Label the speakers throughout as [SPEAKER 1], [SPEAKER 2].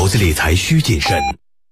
[SPEAKER 1] 投资理财需谨慎。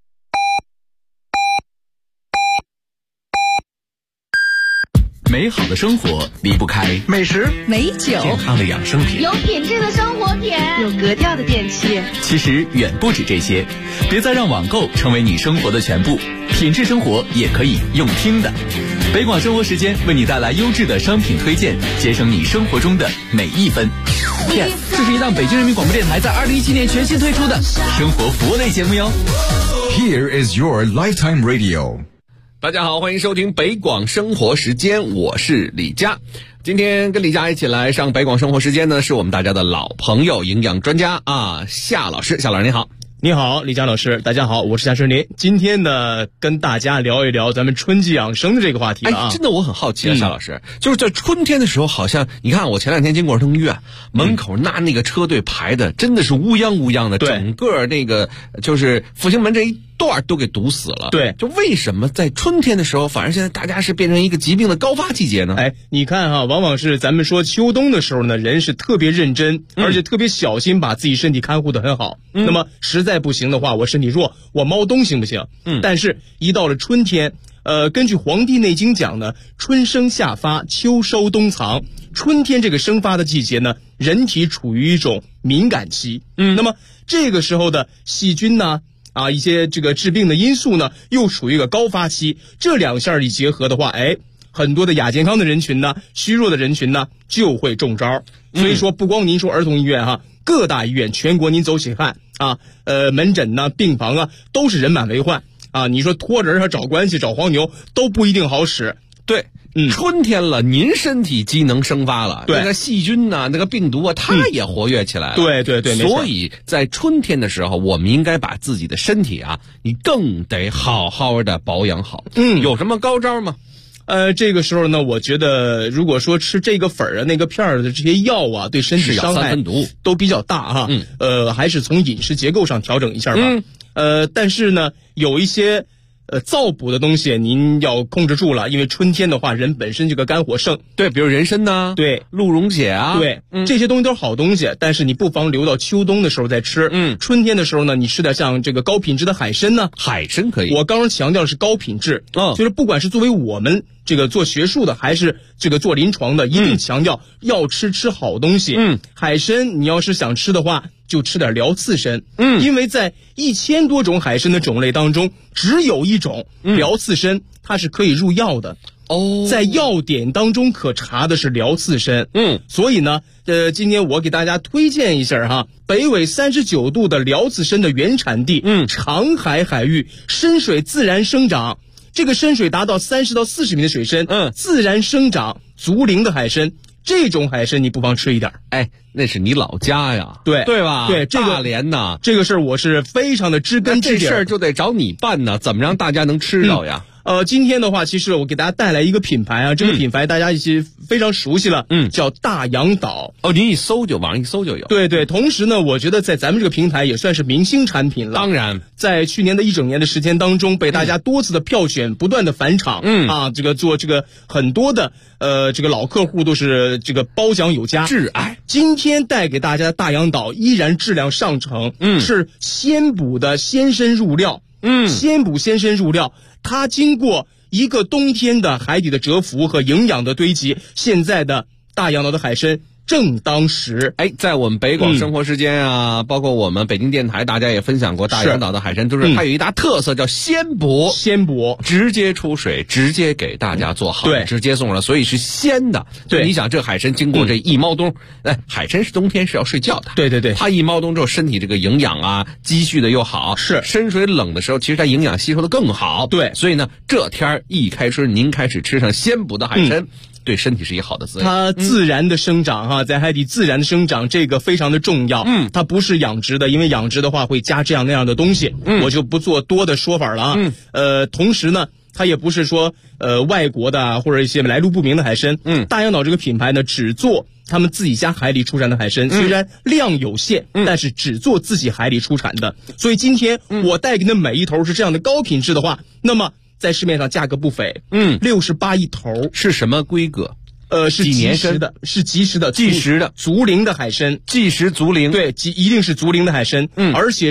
[SPEAKER 1] 美好的生活离不开
[SPEAKER 2] 美食、
[SPEAKER 3] 美酒、
[SPEAKER 1] 健康的养生品，
[SPEAKER 4] 有品质的生活品，
[SPEAKER 3] 有格调的电器。
[SPEAKER 1] 其实远不止这些，别再让网购成为你生活的全部，品质生活也可以用听的。北广生活时间为你带来优质的商品推荐，节省你生活中的每一分。Yes， 这是一档北京人民广播电台在2017年全新推出的生活服务类节目哟。
[SPEAKER 5] Here is your lifetime radio。
[SPEAKER 6] 大家好，欢迎收听北广生活时间，我是李佳。今天跟李佳一起来上北广生活时间呢，是我们大家的老朋友，营养专家夏老师。夏老师你好。
[SPEAKER 2] 你好，李佳老师，大家好，我是夏春林。今天呢，跟大家聊一聊咱们春季养生的这个话题了啊。
[SPEAKER 6] 真的我很好奇啊，夏老师，就是在春天的时候，好像你看我前两天经过儿童医院门口，那个车队排的真的是乌泱乌泱的，整个那个就是复兴门这一段都给堵死了。
[SPEAKER 2] 对，
[SPEAKER 6] 就为什么在春天的时候，反而现在大家是变成一个疾病的高发季节呢？
[SPEAKER 2] 你看哈，往往是咱们说秋冬的时候呢，人是特别认真，而且特别小心，把自己身体看护得很好。那么实在不行的话，我身体弱，我猫冬行不行？但是一到了春天，根据《黄帝内经》讲呢，春生夏发，秋收冬藏。春天这个生发的季节呢，人体处于一种敏感期。那么这个时候的细菌呢，一些这个致病的因素呢，又处于一个高发期。这两项一结合的话，很多的亚健康的人群呢，虚弱的人群呢，就会中招。所以说，不光您说儿童医院哈，各大医院全国您走起看门诊呢、病房啊，都是人满为患啊。你说托人找关系、找黄牛都不一定好使。
[SPEAKER 6] 对，春天了，您身体机能生发了，
[SPEAKER 2] 对，
[SPEAKER 6] 那个细菌呐、那个病毒啊，它也活跃起来了。
[SPEAKER 2] 对对对，
[SPEAKER 6] 所以在春天的时候，我们应该把自己的身体你更得好好的保养好。有什么高招吗？
[SPEAKER 2] 这个时候呢，我觉得如果说吃这个粉那个片的这些药对身体伤害都比较大哈。还是从饮食结构上调整一下吧。但是呢，有一些燥补的东西您要控制住了，因为春天的话，人本身这个肝火盛。
[SPEAKER 6] 对，比如人参呐，
[SPEAKER 2] 对，
[SPEAKER 6] 鹿茸血
[SPEAKER 2] 对，这些东西都是好东西，但是你不妨留到秋冬的时候再吃。春天的时候呢，你吃点像这个高品质的海参呢。
[SPEAKER 6] 海参可以。
[SPEAKER 2] 我刚刚强调的是高品质，就是不管是作为我们这个做学术的，还是这个做临床的，一定强调要吃好东西。海参你要是想吃的话，就吃点辽刺参。因为在1000多种海参的种类当中，只有一种辽刺参，它是可以入药的。在药典当中可查的是辽刺参。所以呢，今天我给大家推荐一下哈，北纬39度的辽刺参的原产地，长海海域深水自然生长。这个深水达到30到40米的水深，自然生长竹林的海参，这种海参你不妨吃一点。
[SPEAKER 6] 那是你老家呀，
[SPEAKER 2] 对
[SPEAKER 6] 吧？
[SPEAKER 2] 对，这个
[SPEAKER 6] 大连呐，
[SPEAKER 2] 这个事儿我是非常的知根知底。
[SPEAKER 6] 这事儿就得找你办呢，怎么让大家能吃到呀？
[SPEAKER 2] 今天的话，其实我给大家带来一个品牌这个品牌大家一起非常熟悉了，叫大洋岛。
[SPEAKER 6] 您一搜就网上一搜就有。对
[SPEAKER 2] 对，同时呢，我觉得在咱们这个平台也算是明星产品了。
[SPEAKER 6] 当然，
[SPEAKER 2] 在去年的一整年的时间当中，被大家多次的票选，不断的返场。这个做这个很多的这个老客户都是这个褒奖有加，
[SPEAKER 6] 挚爱。
[SPEAKER 2] 今天带给大家的大洋岛依然质量上乘，是鲜补的鲜参入料。鲜补鲜参入料，它经过一个冬天的海底的蛰伏和营养的堆积，现在的大洋岛的海参正当时。
[SPEAKER 6] 在我们北广生活时间包括我们北京电台，大家也分享过大洋岛的海参，就是它有一大特色叫鲜补，直接出水，直接给大家做好，直接送了，所以是鲜的。对，你想这海参经过这一猫冬，海参是冬天是要睡觉的，
[SPEAKER 2] 对，
[SPEAKER 6] 它一猫冬之后，身体这个营养积蓄的又好，
[SPEAKER 2] 是
[SPEAKER 6] 深水冷的时候，其实它营养吸收的更好。对，所以呢，这天一开春，您开始吃上鲜补的海参。对身体是一个好的滋养，
[SPEAKER 2] 它自然的生长在海底自然的生长，这个非常的重要。它不是养殖的，因为养殖的话会加这样那样的东西，我就不做多的说法了同时呢，它也不是说外国的或者一些来路不明的海参。大洋岛这个品牌呢，只做他们自己家海里出产的海参，虽然量有限，但是只做自己海里出产的。所以今天我带给你的每一头是这样的高品质的话，那么在市面上价格不菲，68一头。
[SPEAKER 6] 是什么规格？
[SPEAKER 2] 是即食的，竹林的海参，
[SPEAKER 6] 即食竹林，
[SPEAKER 2] 对，一定是竹林的海参，而且是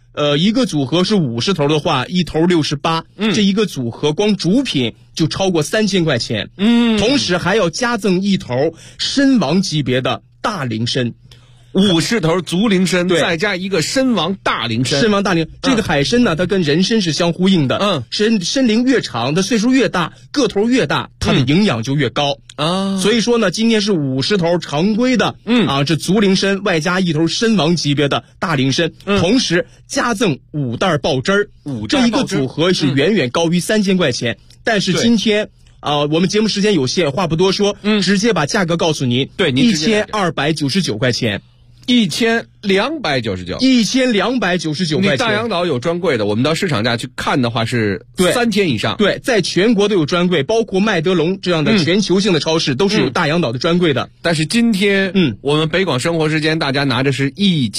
[SPEAKER 2] 一个组合是50头的话，一头68，这一个组合光主品就超过3000块钱，同时还要加赠一头参王级别的大灵参。
[SPEAKER 6] 50头足灵参，再加一个参王大灵参。
[SPEAKER 2] 参王大灵，这个海参呢，它跟人参是相呼应的。参龄越长，它岁数越大，个头越大，它的营养就越高啊。所以说呢，今天是50头常规的，这足灵参外加一头参王级别的大灵参，同时加赠5袋爆汁儿。这一个组合是远远高于3000块钱，但是今天。我们节目时间有限，话不多说，直接把价格告诉您。
[SPEAKER 6] 对，您
[SPEAKER 2] 1299块钱
[SPEAKER 6] ，1299，1299块钱。你大洋岛有专柜的，我们到市场价去看的话是3000以上。
[SPEAKER 2] 对，在全国都有专柜，包括麦德龙这样的全球性的超市都是有大洋岛的专柜的。
[SPEAKER 6] 但是今天，我们北广生活时间大家拿着是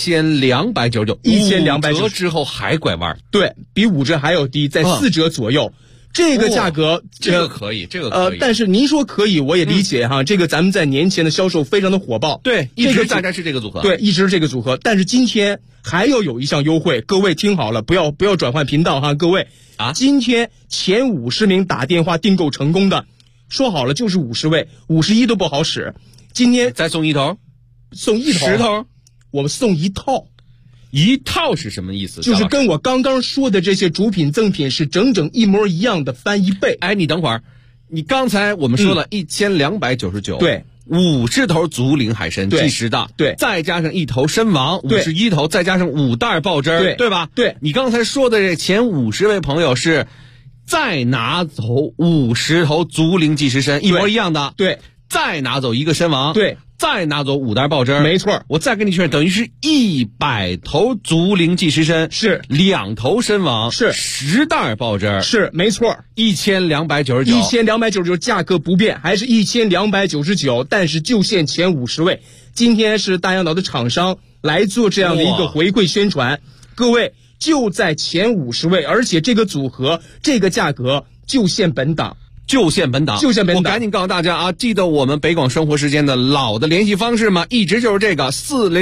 [SPEAKER 6] 1299，1299折之后还拐弯，
[SPEAKER 2] 对比5折还要低，在4折左右。这个价格，
[SPEAKER 6] 这个可以，
[SPEAKER 2] 但是您说可以，我也理解哈。这个咱们在年前的销售非常的火爆，
[SPEAKER 6] 对，一直大家是这个组合，
[SPEAKER 2] 对，一直是这个组合。但是今天还要有一项优惠，各位听好了，不要转换频道哈，各位啊，今天前50名打电话订购成功的，说好了就是50位，51都不好使。今天
[SPEAKER 6] 再送一头，
[SPEAKER 2] 送一头
[SPEAKER 6] 10头，
[SPEAKER 2] 我们送一套。
[SPEAKER 6] 一套是什么意思？
[SPEAKER 2] 就是跟我刚刚说的这些主品赠品是整整一模一样的，翻1倍。
[SPEAKER 6] 哎，你等会儿，你刚才我们说了1299，
[SPEAKER 2] 对
[SPEAKER 6] ，50头足灵海参计时的，
[SPEAKER 2] 对，
[SPEAKER 6] 再加上一头参王51头，再加上5袋爆汁，对吧？
[SPEAKER 2] 对，
[SPEAKER 6] 你刚才说的这前50位朋友是再拿走50头足灵计时参，一模一样的，
[SPEAKER 2] 对，
[SPEAKER 6] 再拿走一个参王，
[SPEAKER 2] 对。
[SPEAKER 6] 再拿走5袋爆汁，
[SPEAKER 2] 没错。
[SPEAKER 6] 我再跟你确认，等于是100头足灵计时参，
[SPEAKER 2] 是
[SPEAKER 6] 2头参王，
[SPEAKER 2] 是
[SPEAKER 6] 10袋爆汁，
[SPEAKER 2] 是没错。1299，价格不变，还是1299，但是就限前50位。今天是大洋岛的厂商来做这样的一个回馈宣传，各位就在前50位，而且这个组合这个价格就限本档。我赶紧告诉大家啊，记得我们北广生活时间的老的联系方式吗？一直就是这个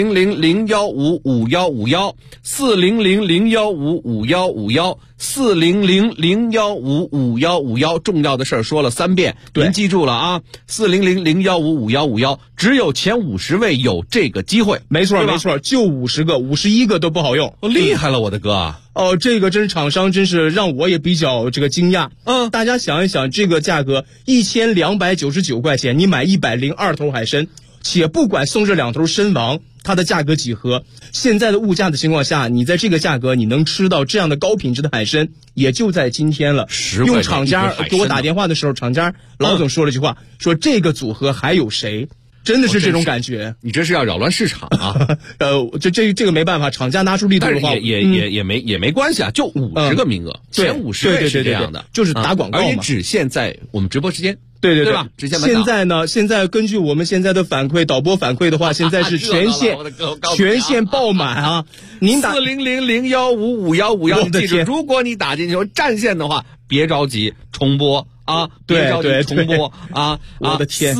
[SPEAKER 2] 40001555151，40001555151，40001555151。重要的事儿说了3遍，您记住了啊，40001555151，只有前50位有这个机会。 没错，就50个，51个都不好用。
[SPEAKER 6] 厉害了，我的哥啊！
[SPEAKER 2] 这个真是厂商，真是让我也比较这个惊讶。大家想一想，这个价格1299块钱，你买102头海参，且不管送这2头参王，它的价格几何？现在的物价的情况下，你在这个价格你能吃到这样的高品质的海参，也就在今天了。用厂家给我打电话的时候，厂家老总说了一句话，说这个组合还有谁？真的是这种感觉，
[SPEAKER 6] 你这是要扰乱市场啊！
[SPEAKER 2] 这个没办法，厂家拿出力度的话，
[SPEAKER 6] 也没关系啊，就50个名额，前50位是这样的，
[SPEAKER 2] 就是打广告嘛，
[SPEAKER 6] 而且只限在我们直播时间。
[SPEAKER 2] 对
[SPEAKER 6] 吧？
[SPEAKER 2] 现在根据我们现在的反馈，导播反馈的话，现在是全线爆满啊！您打
[SPEAKER 6] 40001555151，记住，如果你打进去占线的话，别着急重播啊！别着急重播啊！
[SPEAKER 2] 我的天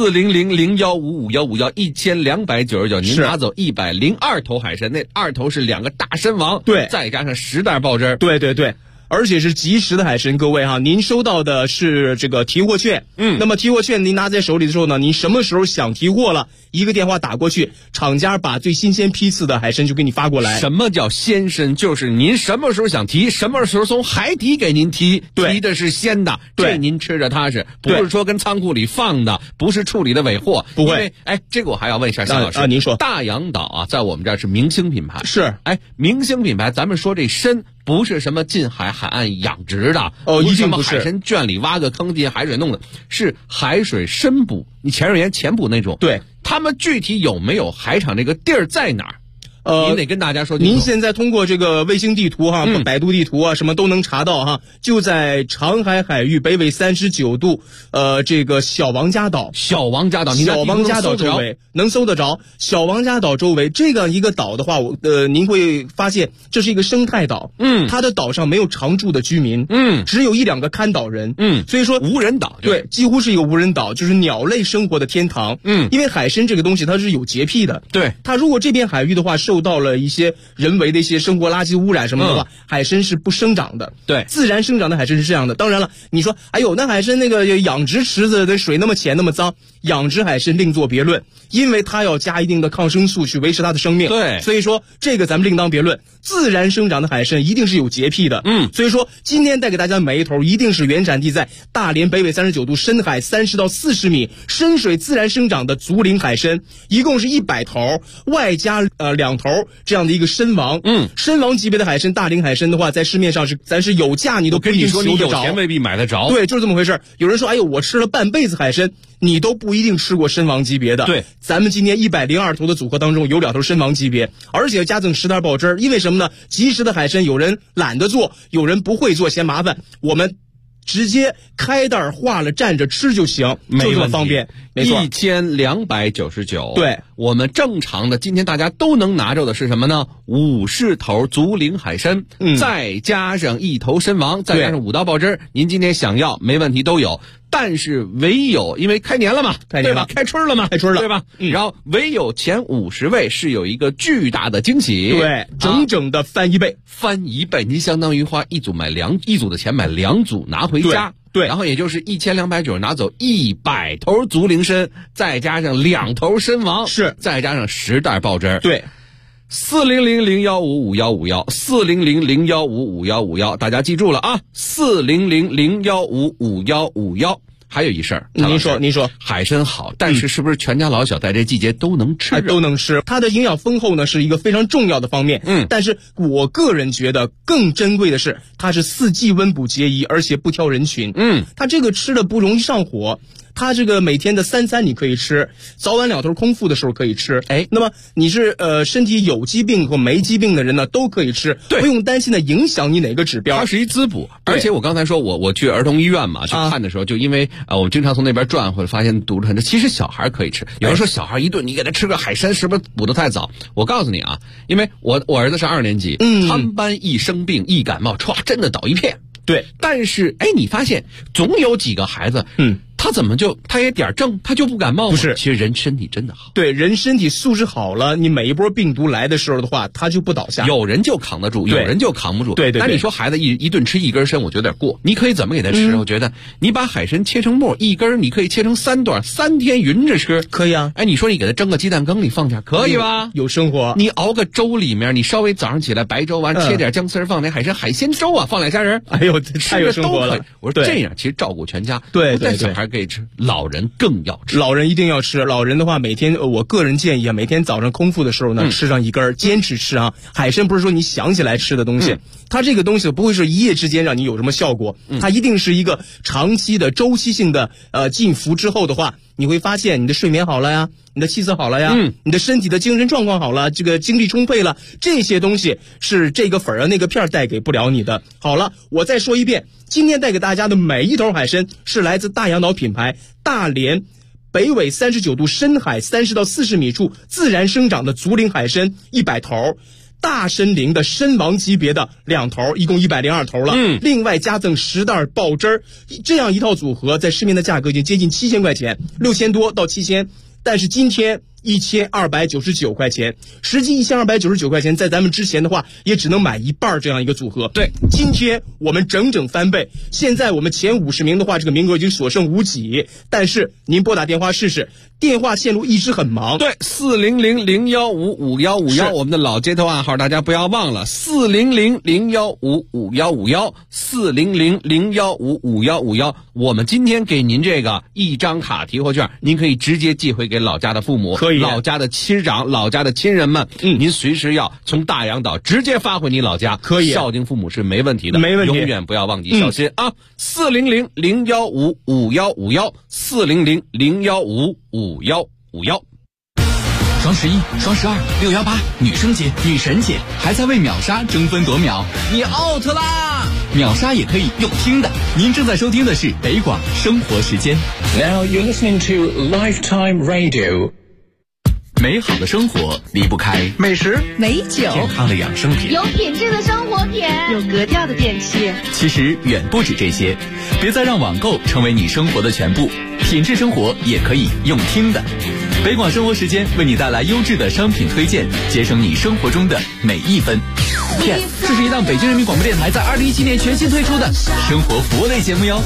[SPEAKER 6] ，40001555151，1299，您拿走102头海参，那2头是2个大参王，
[SPEAKER 2] 对，
[SPEAKER 6] 再加上10袋爆汁，
[SPEAKER 2] 对。而且是即时的海参，各位哈，您收到的是这个提货券，那么提货券您拿在手里的时候呢，您什么时候想提货了，一个电话打过去，厂家把最新鲜批次的海参就给你发过来。
[SPEAKER 6] 什么叫鲜参？就是您什么时候想提，什么时候从海底给您提，提的是鲜的，这您吃着踏实，不是说跟仓库里放的，不是处理的尾货，
[SPEAKER 2] 不会。
[SPEAKER 6] 这个我还要问一下夏老师
[SPEAKER 2] 您说，
[SPEAKER 6] 大洋岛啊，在我们这儿是明星品牌，
[SPEAKER 2] 是，
[SPEAKER 6] 明星品牌，咱们说这参不是什么近海海岸养殖的，
[SPEAKER 2] 一定不是
[SPEAKER 6] 海参圈里挖个坑进海水弄的，是海水深捕，你潜水员潜捕那种。
[SPEAKER 2] 对，
[SPEAKER 6] 他们具体有没有海场这个地儿在哪儿？您得跟大家说清楚。
[SPEAKER 2] 您现在通过这个卫星地图哈，百度地图啊，什么都能查到哈，就在长海海域北纬39度，这个小王家岛周围能搜得着。小王家岛周围这样一个岛的话，您会发现这是一个生态岛，它的岛上没有常住的居民，只有1-2个看岛人，所以说
[SPEAKER 6] 无人岛，
[SPEAKER 2] 对，几乎是一个无人岛，就是鸟类生活的天堂，因为海参这个东西它是有洁癖的，
[SPEAKER 6] 对，
[SPEAKER 2] 它如果这片海域的话受受到了一些人为的一些生活垃圾污染什么的话，海参是不生长的。
[SPEAKER 6] 对，
[SPEAKER 2] 自然生长的海参是这样的。当然了，你说哎呦，那海参那个养殖池子的水那么浅那么脏，养殖海参另作别论，因为它要加一定的抗生素去维持它的生命。
[SPEAKER 6] 对，
[SPEAKER 2] 所以说这个咱们另当别论。自然生长的海参一定是有洁癖的。所以说今天带给大家每一头一定是原产地在大连北纬39度深海30到40米深水自然生长的竹林海参，一共是100头，外加2头这样的一个参王。参王级别的海参，大林海参的话，在市面上咱是有价你都不一定求得着。
[SPEAKER 6] 你有钱未必买得着。
[SPEAKER 2] 对，就是这么回事。有人说，哎呦，我吃了半辈子海参，你都不一定吃过参王级别的。
[SPEAKER 6] 对，
[SPEAKER 2] 咱们今天102头的组合当中有2头参王级别，而且加赠10袋爆汁儿。因为什么呢？及时的海参有人懒得做，有人不会做嫌麻烦，我们直接开袋化了蘸着吃就行，就这么方便。没错
[SPEAKER 6] ，1299。
[SPEAKER 2] 对，
[SPEAKER 6] 我们正常的今天大家都能拿着的是什么呢？50头竹林海参，再加上1头参王，再加上5道爆汁，您今天想要没问题都有。但是唯有因为开年了嘛，对吧？开春了嘛，对吧？然后唯有前50位是有一个巨大的惊喜，
[SPEAKER 2] 对，整整的翻1倍，
[SPEAKER 6] 翻1倍，您相当于花一组的钱买2组拿回家。
[SPEAKER 2] 对，
[SPEAKER 6] 然后也就是1290拿走100头竹林参，再加上2头参王，
[SPEAKER 2] 是，
[SPEAKER 6] 再加上10袋爆汁。
[SPEAKER 2] 对。
[SPEAKER 6] 40001555151，40001555151，大家记住了啊！40001555151。还有一事儿，
[SPEAKER 2] 您说，
[SPEAKER 6] 海参好，但是是不是全家老小在这季节都能吃？
[SPEAKER 2] 都能吃，它的营养丰厚呢是一个非常重要的方面。但是我个人觉得更珍贵的是，它是4季温补节宜，而且不挑人群。它这个吃的不容易上火。它这个每天的3餐你可以吃，早晚2头空腹的时候可以吃。那么你是身体有疾病或没疾病的人呢，都可以吃，不用担心的影响你哪个指标。
[SPEAKER 6] 它是一滋补，而且我刚才说我去儿童医院嘛去看的时候，就因为我们经常从那边转回来，发现肚子很，其实小孩可以吃。有人说小孩一顿你给他吃个海参是不是补得太早？我告诉你啊，因为我儿子是2年级，他们班一生病一感冒，歘，真的倒一片。
[SPEAKER 2] 对，
[SPEAKER 6] 但是你发现总有几个孩子，他怎么他也点正，他就不感冒吗？
[SPEAKER 2] 不是，
[SPEAKER 6] 其实人身体真的好。
[SPEAKER 2] 对，人身体素质好了，你每一波病毒来的时候的话，他就不倒下。
[SPEAKER 6] 有人就扛得住，有人就扛不住。
[SPEAKER 2] 对。
[SPEAKER 6] 但你说孩子一顿吃1根参，我觉得有点过。你可以怎么给他吃？我觉得你把海参切成末，1根你可以切成3段，3天匀着吃，
[SPEAKER 2] 可以啊。
[SPEAKER 6] 你说你给他蒸个鸡蛋羹里放点，可以吧？
[SPEAKER 2] 有生活。
[SPEAKER 6] 你熬个粥里面，你稍微早上起来白粥完，切点姜丝放点海鲜粥啊，放2虾仁。
[SPEAKER 2] 哎呦，太有生活了。
[SPEAKER 6] 我说这样其实照顾全家。
[SPEAKER 2] 对，
[SPEAKER 6] 但小孩可以吃，老人更要吃。
[SPEAKER 2] 老人一定要吃。老人的话，每天我个人建议啊，每天早上空腹的时候呢，吃上1根，坚持吃啊。海参不是说你想起来吃的东西，它这个东西不会是一夜之间让你有什么效果，它一定是一个长期的周期性的进服之后的话，你会发现你的睡眠好了呀，你的气色好了呀，你的身体的精神状况好了，这个精力充沛了，这些东西是这个粉啊那个片带给不了你的。好了，我再说一遍，今天带给大家的每一头海参是来自大洋岛品牌大连北纬39度深海30到40米处自然生长的竹林海参100头。大参林的参王级别的2头，一共102头了。另外加赠10袋爆汁儿，这样一套组合在市面的价格已经接近7000块钱，6000多到7000，但是今天1299块钱，实际1299块钱，在咱们之前的话也只能买1半这样一个组合。
[SPEAKER 6] 对，
[SPEAKER 2] 今天我们整整翻倍。现在我们前50名的话，这个名额已经所剩无几，但是您拨打电话试试，电话线路一直很忙。
[SPEAKER 6] 对，40001555151，我们的老街头暗号大家不要忘了，40001555151，40001555151。我们今天给您这个1张卡提货券，您可以直接寄回给老家的父母，
[SPEAKER 2] 可以
[SPEAKER 6] 老家的亲长、老家的亲人们，您随时要从大洋岛直接发回你老家，
[SPEAKER 2] 可以
[SPEAKER 6] 孝敬父母是没问题的，
[SPEAKER 2] 没问题，
[SPEAKER 6] 永远不要忘记孝心啊！40001555151，40001555151。
[SPEAKER 1] 双11、双12、618，女生节、女神节，还在为秒杀争分夺秒，你 out 啦！秒杀也可以用听的。您正在收听的是北广生活时间。
[SPEAKER 4] Now you're listening to Lifetime Radio.
[SPEAKER 1] 美好的生活离不开
[SPEAKER 4] 美食、
[SPEAKER 3] 美酒、
[SPEAKER 1] 健康的养生品、
[SPEAKER 7] 有品质的生活品、
[SPEAKER 3] 有格调的电器。
[SPEAKER 1] 其实远不止这些，别再让网购成为你生活的全部，品质生活也可以用听的。北广生活时间为你带来优质的商品推荐，节省你生活中的每一分。Yes， 这是一档北京人民广播电台在2017年全新推出的生活服务类节目哟。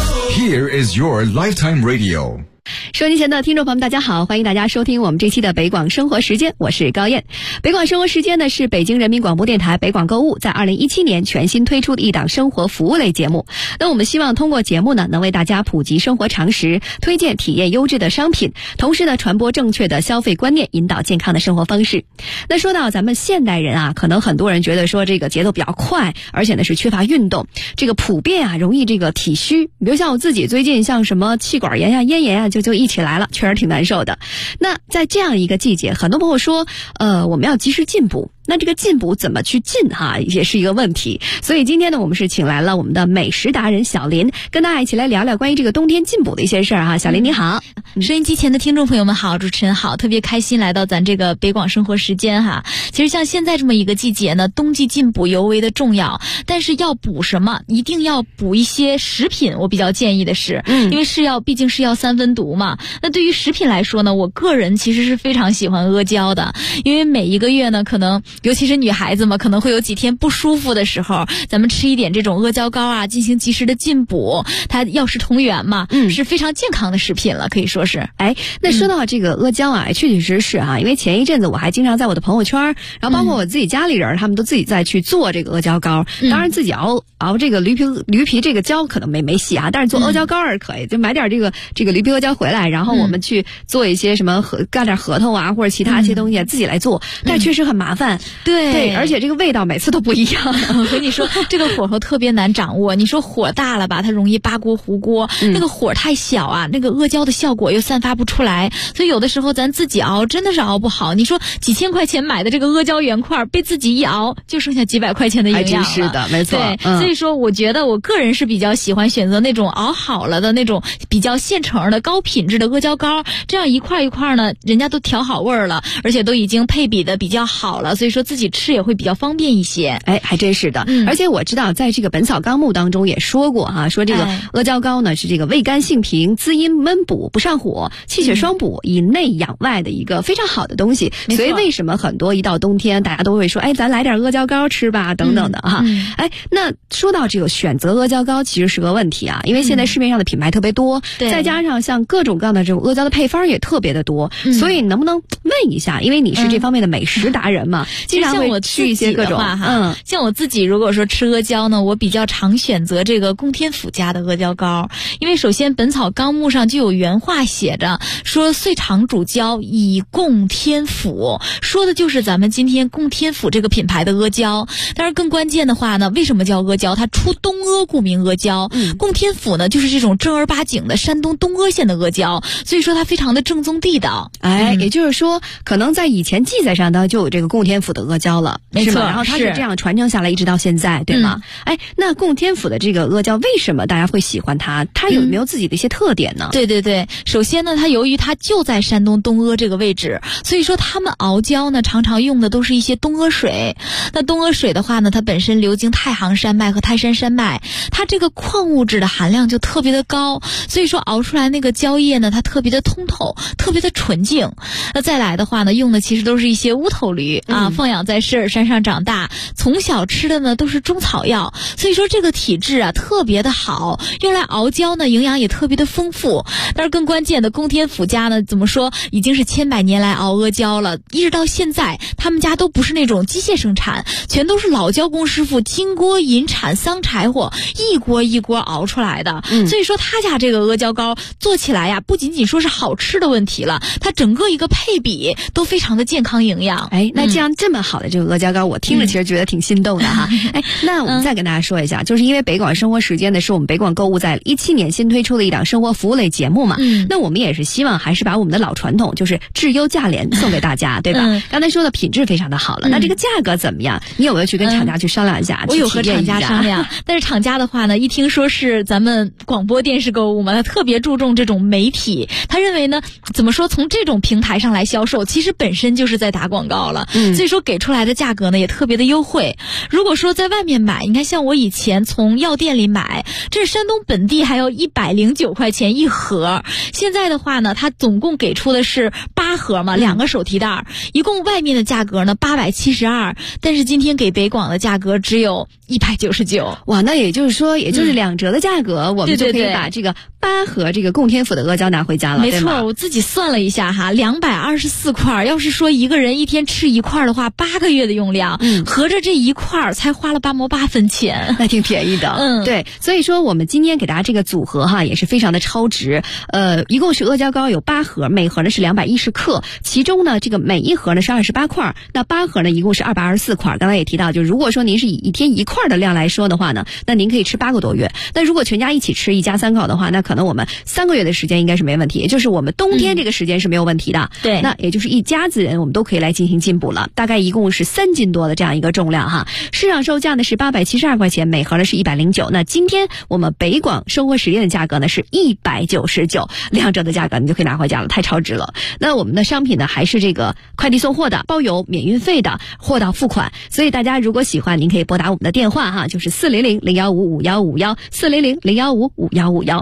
[SPEAKER 5] Here is your lifetime radio。
[SPEAKER 8] 收音前的听众朋友们，大家好，欢迎大家收听我们这期的北广生活时间，我是高燕。北广生活时间呢是北京人民广播电台北广购物在2017年全新推出的一档生活服务类节目。那我们希望通过节目呢，能为大家普及生活常识，推荐体验优质的商品，同时呢传播正确的消费观念，引导健康的生活方式。那说到咱们现代人啊，可能很多人觉得说这个节奏比较快，而且呢是缺乏运动，这个普遍啊容易这个体虚。比如像我自己最近像什么气管炎啊、咽炎啊就一起来了，确实挺难受的。那在这样一个季节，很多朋友说我们要及时进补，那这个进补怎么去进哈，也是一个问题。所以今天呢，我们是请来了我们的美食达人小林，跟大家一起来聊聊关于这个冬天进补的一些事儿哈。小林你好。
[SPEAKER 9] 收音机前的听众朋友们好，主持人好，特别开心来到咱这个北广生活时间哈。其实像现在这么一个季节呢，冬季进补尤为的重要，但是要补什么，一定要补一些食品。我比较建议的是，因为毕竟是药三分毒嘛。那对于食品来说呢，我个人其实是非常喜欢阿胶的，因为每一个月呢，可能尤其是女孩子嘛，可能会有几天不舒服的时候，咱们吃一点这种阿胶膏啊，进行及时的进补，它药食同源嘛，是非常健康的食品了，可以说是。
[SPEAKER 8] 那说到这个阿胶啊，确确实实啊，因为前一阵子我还经常在我的朋友圈，然后包括我自己家里人，他们都自己在去做这个阿胶膏。当然自己熬这个驴皮这个胶可能没戏啊，但是做阿胶膏是可以，就买点这个驴皮阿胶回来，然后我们去做一些什么干点核桃啊或者其他一些东西自己来做，但确实很麻烦。对，而且这个味道每次都不一样。
[SPEAKER 9] 我跟你说，这个火候特别难掌握。你说火大了吧，它容易扒锅糊锅；那个火太小啊，那个阿胶的效果又散发不出来。所以有的时候咱自己熬真的是熬不好。你说几千块钱买的这个阿胶原块，被自己一熬就剩下几百块钱的营养了。
[SPEAKER 8] 还真是的，没错。
[SPEAKER 9] 对，所以说我觉得我个人是比较喜欢选择那种熬好了的那种比较现成的高品质的阿胶膏，这样一块一块呢，人家都调好味儿了，而且都已经配比的比较好了，所以说自己吃也会比较方便一些。
[SPEAKER 8] 还真是的。而且我知道在这个《本草纲目》当中也说过哈，说这个阿胶膏呢是这个味甘性平、滋阴焖补、不上火、气血双补、以内养外的一个非常好的东西。所以为什么很多一到冬天大家都会说咱来点阿胶膏吃吧等等的哈。那说到这个选择阿胶膏其实是个问题啊，因为现在市面上的品牌特别多，再加上像各种各样的这种阿胶的配方也特别的多，所以能不能问一下，因为你是这方面的美食达人嘛，经常会去一些各种
[SPEAKER 9] 像我自己如果说吃阿胶呢，我比较常选择这个供天府家的阿胶膏，因为首先《本草纲目》上就有原话写着说岁长主胶以供天府，说的就是咱们今天供天府这个品牌的阿胶。当然更关键的话呢，为什么叫阿胶？它出东阿，故名阿胶。供天府呢就是这种正儿八经的山东东阿县的阿胶，所以说它非常的正宗地道。
[SPEAKER 8] 也就是说可能在以前记载上呢就有这个供天府的阿胶了，
[SPEAKER 9] 没错，
[SPEAKER 8] 然后它是这样传承下来一直到现在，对吗？那供天府的这个阿胶为什么大家会喜欢它？它有没有自己的一些特点呢？
[SPEAKER 9] 对，首先呢，它由于它就在山东东阿这个位置，所以说他们熬胶呢常常用的都是一些东阿水。那东阿水的话呢，它本身流经太行山脉和泰山山脉，它这个矿物质的含量就特别的高，所以说熬出来那个胶液呢，它特别的通透，特别的纯净。那再来的话呢，用的其实都是一些乌头驴放养在狮儿山上长大，从小吃的呢都是中草药，所以说这个体质啊特别的好，用来熬胶呢营养也特别的丰富。但是更关键的，供天府家呢怎么说，已经是千百年来熬阿胶了，一直到现在他们家都不是那种机械生产，全都是老胶工师傅金锅银铲桑柴火一锅一锅熬出来的。所以说他家这个阿胶膏做起来呀，不仅仅说是好吃的问题了，它整个一个配比都非常的健康营养。
[SPEAKER 8] 那这这么好的这个阿胶糕，我听着其实觉得挺心动的哈。哎，那我们再跟大家说一下，就是因为北广生活时间呢，是我们北广购物在17年新推出的一档生活服务类节目嘛。那我们也是希望还是把我们的老传统，就是质优价廉送给大家，对吧？刚才说的品质非常的好了，那这个价格怎么样？你有没有去跟厂家去商量一下？
[SPEAKER 9] 我有和厂家商量，但是厂家的话呢，一听说是咱们广播电视购物嘛，他特别注重这种媒体，他认为呢，怎么说，从这种平台上来销售，其实本身就是在打广告了，所以说给出来的价格呢也特别的优惠。如果说在外面买，你看像我以前从药店里买，这是山东本地还要109块钱一盒，现在的话呢，它总共给出的是8盒嘛，2个手提袋，一共外面的价格呢872，但是今天给北广的价格只有199。
[SPEAKER 8] 哇，那也就是说，也就是2折的价格，我们就可以把这个8盒这个供天府的阿胶拿回家了。
[SPEAKER 9] 没错，我自己算了一下哈，224块，要是说一个人一天吃1块的话，8个月的用量，合着这1块才花了8毛8分钱，
[SPEAKER 8] 那挺便宜的。对，所以说我们今天给大家这个组合哈，也是非常的超值。一共是阿胶糕有8盒，每盒呢是210克，其中呢这个每一盒呢是28块，那8盒呢一共是224块。刚才也提到，就如果说您是以一天1块的量来说的话呢，那您可以吃8个多月。但如果全家一起吃，一家3口的话，那可能我们3个月的时间应该是没问题，也就是我们冬天这个时间是没有问题的。
[SPEAKER 9] 对，
[SPEAKER 8] 那也就是一家子人我们都可以来进行进补了，大概一共是3斤多的这样一个重量哈。市场售价呢是872块钱，每盒呢是109。那今天我们北广生活实验的价格呢是199，2折的价格你就可以拿回家了，太超值了。那我们的商品呢还是这个快递送货的，包邮免运费的，货到付款。所以大家如果喜欢，您可以拨打我们的电话哈，就是400-015-5151，400-015-5151。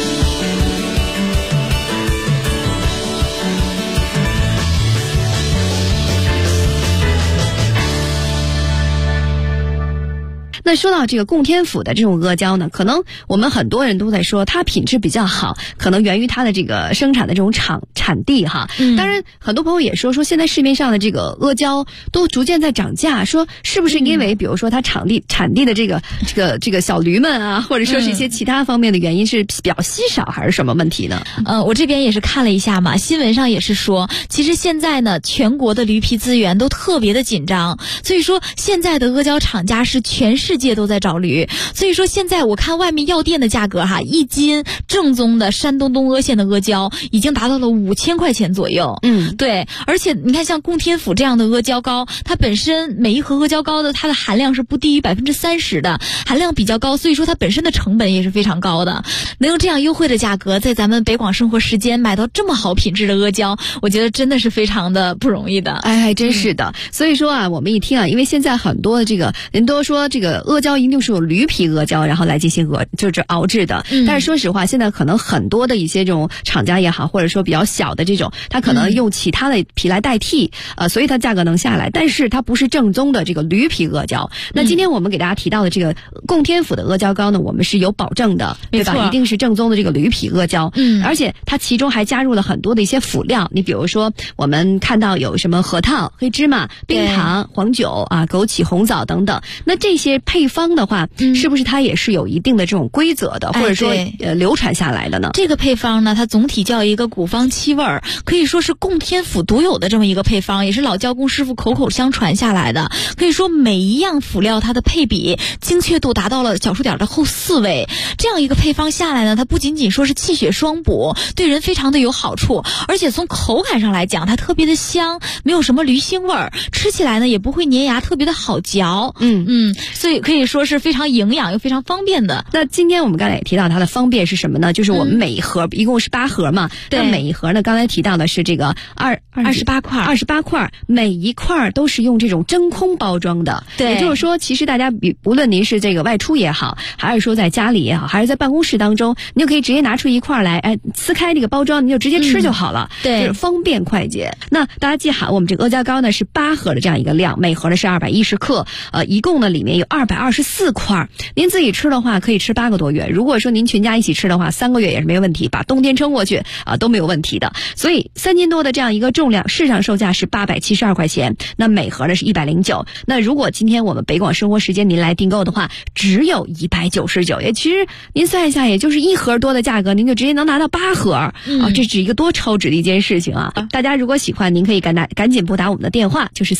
[SPEAKER 8] 那说到这个供天府的这种阿胶呢，可能我们很多人都在说它品质比较好，可能源于它的这个生产的这种产地哈。当然很多朋友也说现在市面上的这个阿胶都逐渐在涨价，说是不是因为比如说它产地的这个小驴们啊，或者说是一些其他方面的原因是比较稀少，还是什么问题呢？
[SPEAKER 9] 我这边也是看了一下嘛，新闻上也是说，其实现在呢全国的驴皮资源都特别的紧张，所以说现在的阿胶厂家是全世界都在找驴，所以说现在我看外面药店的价格哈，1斤正宗的山东东阿县的阿胶已经达到了5000块钱左右。对，而且你看像供天府这样的阿胶糕，它本身每一盒阿胶糕的它的含量是不低于30%的，含量比较高，所以说它本身的成本也是非常高的。能用这样优惠的价格在咱们北广生活时间买到这么好品质的阿胶，我觉得真的是非常的不容易的。
[SPEAKER 8] 哎，真是的。所以说啊，我们一听啊，因为现在很多的这个人都说这个阿胶一定是有驴皮阿胶然后来进行就是熬制的，但是说实话，现在可能很多的一些这种厂家也好，或者说比较小的这种，它可能用其他的皮来代替，所以它价格能下来，但是它不是正宗的这个驴皮阿胶。那今天我们给大家提到的这个供天府的阿胶糕呢，我们是有保证的，对吧？一定是正宗的这个驴皮阿胶，而且它其中还加入了很多的一些辅料，你比如说我们看到有什么核桃、黑芝麻、冰糖、黄酒啊、枸杞、红枣等等，那这些配方的话，是不是它也是有一定的这种规则的，或者说流传下来的呢？
[SPEAKER 9] 这个配方呢，它总体叫一个古方七味儿，可以说是供天府独有的这么一个配方，也是老胶工师傅口口相传下来的。可以说每一样辅料它的配比精确度达到了小数点的后4位，这样一个配方下来呢，它不仅仅说是气血双补，对人非常的有好处，而且从口感上来讲，它特别的香，没有什么驴腥味儿，吃起来呢也不会粘牙，特别的好嚼。所以可以说是非常营养又非常方便的。
[SPEAKER 8] 那今天我们刚才也提到它的方便是什么呢？就是我们每一盒一共是8盒嘛，那每一盒呢，刚才提到的是这个28块，每一块都是用这种真空包装的。
[SPEAKER 9] 对，
[SPEAKER 8] 也就是说，其实大家无论您是这个外出也好，还是说在家里也好，还是在办公室当中，你就可以直接拿出一块来，撕开这个包装，你就直接吃就好了。
[SPEAKER 9] 对，
[SPEAKER 8] 就是方便快捷。那大家记好，我们这个阿胶糕呢是8盒的这样一个量，每盒呢是210克，一共呢里面有200 224块。您自己吃的话可以吃8个多月，如果说您全家一起吃的话，3个月也是没问题，把冬天撑过去都没有问题的。所以3斤多的这样一个重量，市场售价是872块钱，那每盒呢是109。那如果今天我们北广生活时间您来订购的话，只有199，也其实您算一下，也就是1盒多的价格，您就直接能拿到8盒这是一个多超值的一件事情啊！大家如果喜欢，您可以赶紧拨打我们的电话，就是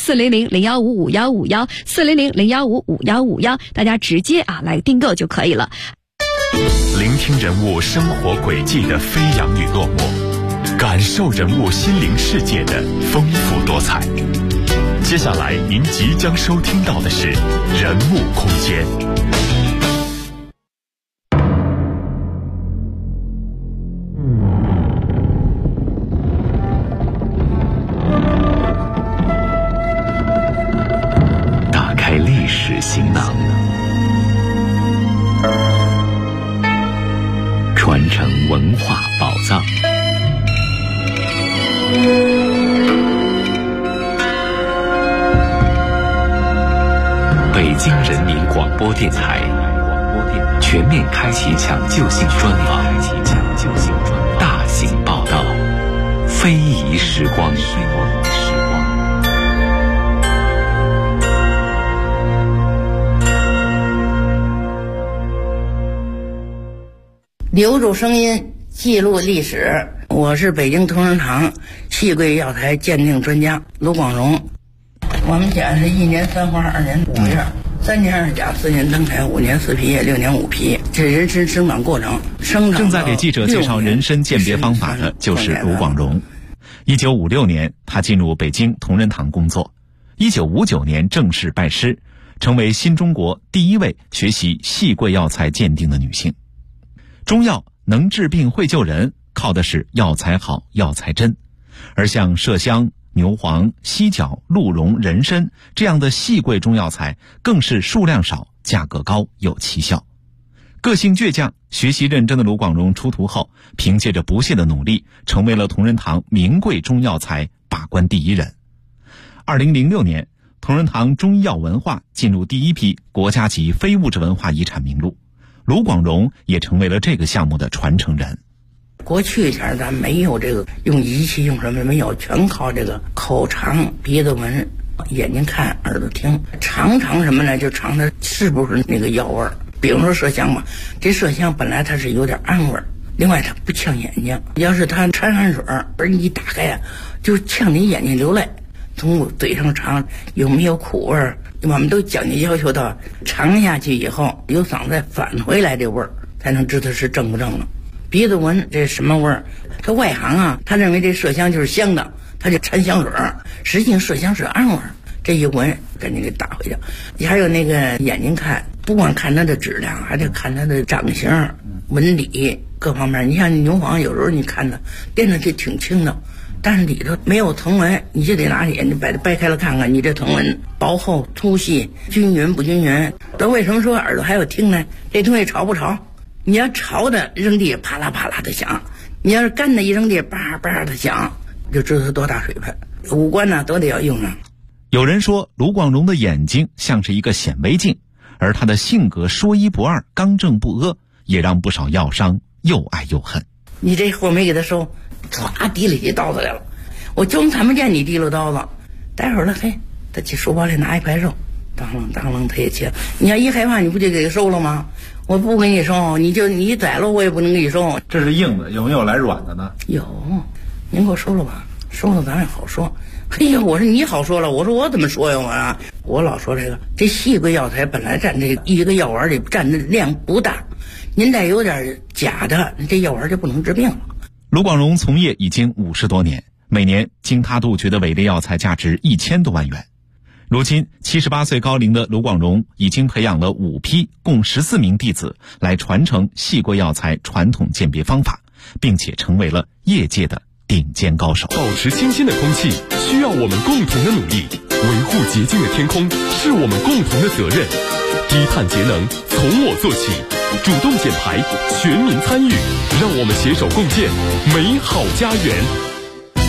[SPEAKER 8] 400-015-5151，400-015-5151，大家直接来订购就可以了。
[SPEAKER 4] 聆听人物生活轨迹的飞扬与落寞，感受人物心灵世界的丰富多彩。接下来您即将收听到的是人物空间。打开历史行囊，传承文化宝藏。北京人民广播电台全面开启抢救性专访，大型报道，非遗时光。
[SPEAKER 7] 留住声音，记录历史。我是北京同仁堂细桂药材鉴定专家卢广荣。我们家是1年3花2年5月，3年2甲4年登台5年4批6年5批，这人参生长过程。
[SPEAKER 10] 正在给记者介绍人参鉴别方法的就是卢广荣。1956年，他进入北京同仁堂工作。1959年正式拜师，成为新中国第一位学习细桂药材鉴定的女性。中药能治病会救人，靠的是药材好、药材真。而像麝香、牛黄、犀角、鹿茸、人参这样的细桂中药材，更是数量少、价格高、有奇效。个性倔强、学习认真的卢广荣出徒后，凭借着不懈的努力，成为了同仁堂名贵中药材把关第一人。2006年，同仁堂中医药文化进入第一批国家级非物质文化遗产名录，卢广荣也成为了这个项目的传承人。
[SPEAKER 7] 过去前咱没有这个用仪器用什么没有，全靠这个口尝、鼻子闻、眼睛看、耳朵听，尝什么呢？就尝它是不是那个药味儿。比如说麝香吧，这麝香本来它是有点氨味儿，另外它不呛眼睛。要是它掺汗水而你一打开呀，就呛你眼睛流泪。从嘴上尝有没有苦味儿，我们都讲究要求到尝下去以后有嗓子返回来这味儿，才能知道是正不正了。鼻子闻这什么味儿？他外行他认为这麝香就是香的，他就掺香水儿，实际上麝香是氨味儿。这一闻赶紧给打回去。你还有那个眼睛看，不光看它的质量，还得看它的长形、纹理各方面。你像牛黄，有时候你看它掂着就挺轻的，但是里头没有藤纹，你就得拿眼睛把它掰开了看看，你这藤纹薄厚、粗细、均匀不均匀。这为什么说耳朵还有听呢？这东西潮不潮？你要潮的扔地啪啦啪啦的响，你要是干的一扔地叭叭的响，就知道它多大水分。五官呢都得要用上。
[SPEAKER 10] 有人说卢广荣的眼睛像是一个显微镜，而他的性格说一不二、刚正不阿，也让不少药商又爱又恨。
[SPEAKER 7] 你这货没给他收，唰提了起刀子来了，我就看不见你提了刀子。待会儿了，嘿，他去书包里拿一块肉，当啷当啷他也切。你要一害怕，你不就给他收了吗？我不给你收，你宰了我也不能给你收。
[SPEAKER 2] 这是硬的，有没有来软的呢？
[SPEAKER 7] 有，您给我收了吧，收了咱也好说。嘿呀，我说你好说了，我说我怎么说呀？我老说这细桂药材本来占这一个药丸里占的量不大，您再有点假的，这药丸就不能治病了。
[SPEAKER 10] 卢广荣从业已经50多年，每年经他杜绝的伪劣药材价值1000多万元。如今78岁高龄的卢广荣已经培养了5批共14名弟子来传承细桂药材传统鉴别方法，并且成为了业界的顶尖高手。
[SPEAKER 4] 保持清新的空气需要我们共同的努力，维护洁净的天空是我们共同的责任。低碳节能从我做起，主动减排，全民参与，让我们携手共建美好家园。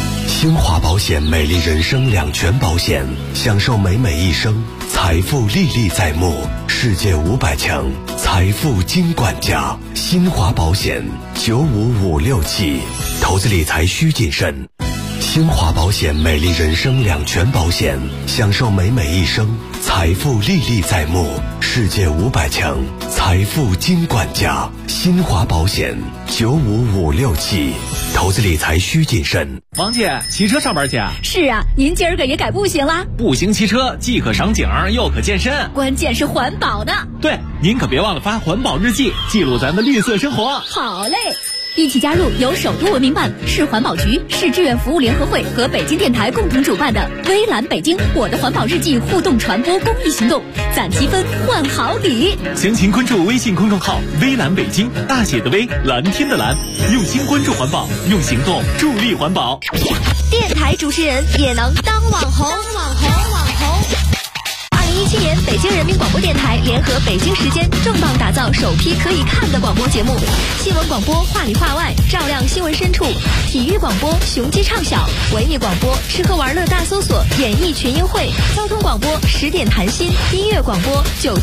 [SPEAKER 11] 新华保险美丽人生两全保险，享受美美一生，财富历历在目，世界500强，财富金管家。新华保险95567，投资理财需谨慎。新华保险美丽人生两全保险，享受美美一生，财富历历在目，世界500强，财富金管家。新华保险95567，投资理财需谨慎。
[SPEAKER 12] 王姐，骑车上班去啊？
[SPEAKER 13] 是啊，您今儿个也改步行啦？
[SPEAKER 12] 步行骑车既可赏景又可健身，
[SPEAKER 13] 关键是环保的。
[SPEAKER 12] 对，您可别忘了发环保日记，记录咱的绿色生活。
[SPEAKER 13] 好嘞。一起加入由首都文明办、市环保局、市志愿服务联合会和北京电台共同主办的微蓝北京我的环保日记互动传播公益行动，攒积分换好礼。
[SPEAKER 12] 详情关注微信公众号微蓝北京，大写的微，蓝天的蓝，用心关注环保，用行动助力环保。
[SPEAKER 14] 电台主持人也能当网红。2017年，北京人民广播电台联合北京时间重磅打造首批可以看的广播节目：新闻广播话里话外，照亮新闻深处；体育广播雄鸡唱晓；文艺广播吃喝玩乐大搜索，演艺群英会；交通广播10点谈心；音乐广播9